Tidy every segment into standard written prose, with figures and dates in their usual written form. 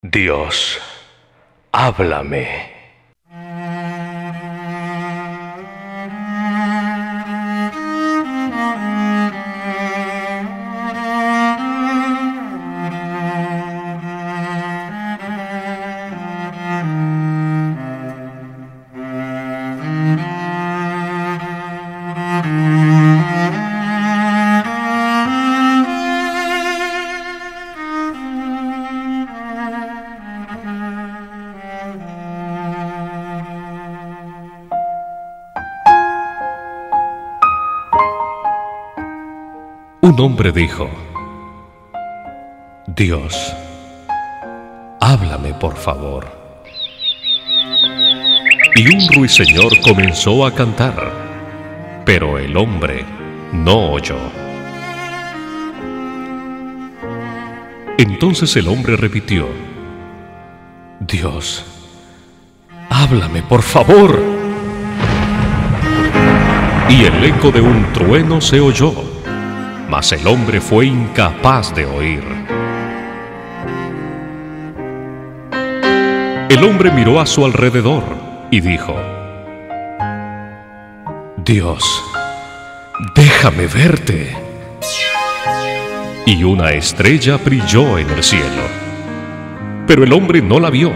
Dios, háblame. Un hombre dijo: Dios, háblame por favor. Y un ruiseñor comenzó a cantar, pero el hombre no oyó. Entonces el hombre repitió: Dios, háblame por favor. Y el eco de un trueno se oyó, mas el hombre fue incapaz de oír. El hombre miró a su alrededor y dijo: Dios, déjame verte. Y una estrella brilló en el cielo, pero el hombre no la vio.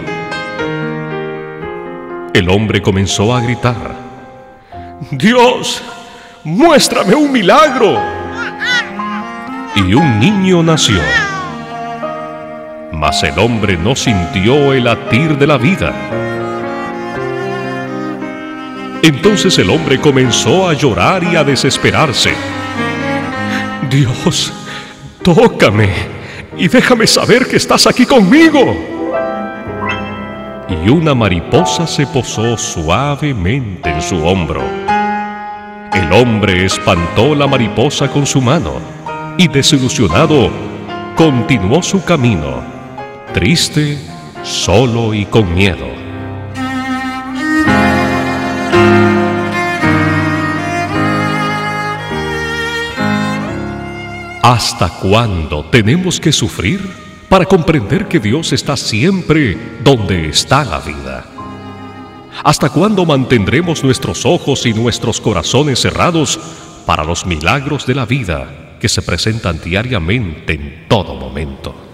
El hombre comenzó a gritar: Dios, muéstrame un milagro. Y un niño nació, mas el hombre no sintió el latir de la vida. Entonces el hombre comenzó a llorar y a desesperarse. Dios, tócame y déjame saber que estás aquí conmigo. Y una mariposa se posó suavemente en su hombro. El hombre espantó la mariposa con su mano y, desilusionado, continuó su camino, triste, solo y con miedo. ¿Hasta cuándo tenemos que sufrir para comprender que Dios está siempre donde está la vida? ¿Hasta cuándo mantendremos nuestros ojos y nuestros corazones cerrados para los milagros de la vida que se presentan diariamente en todo momento?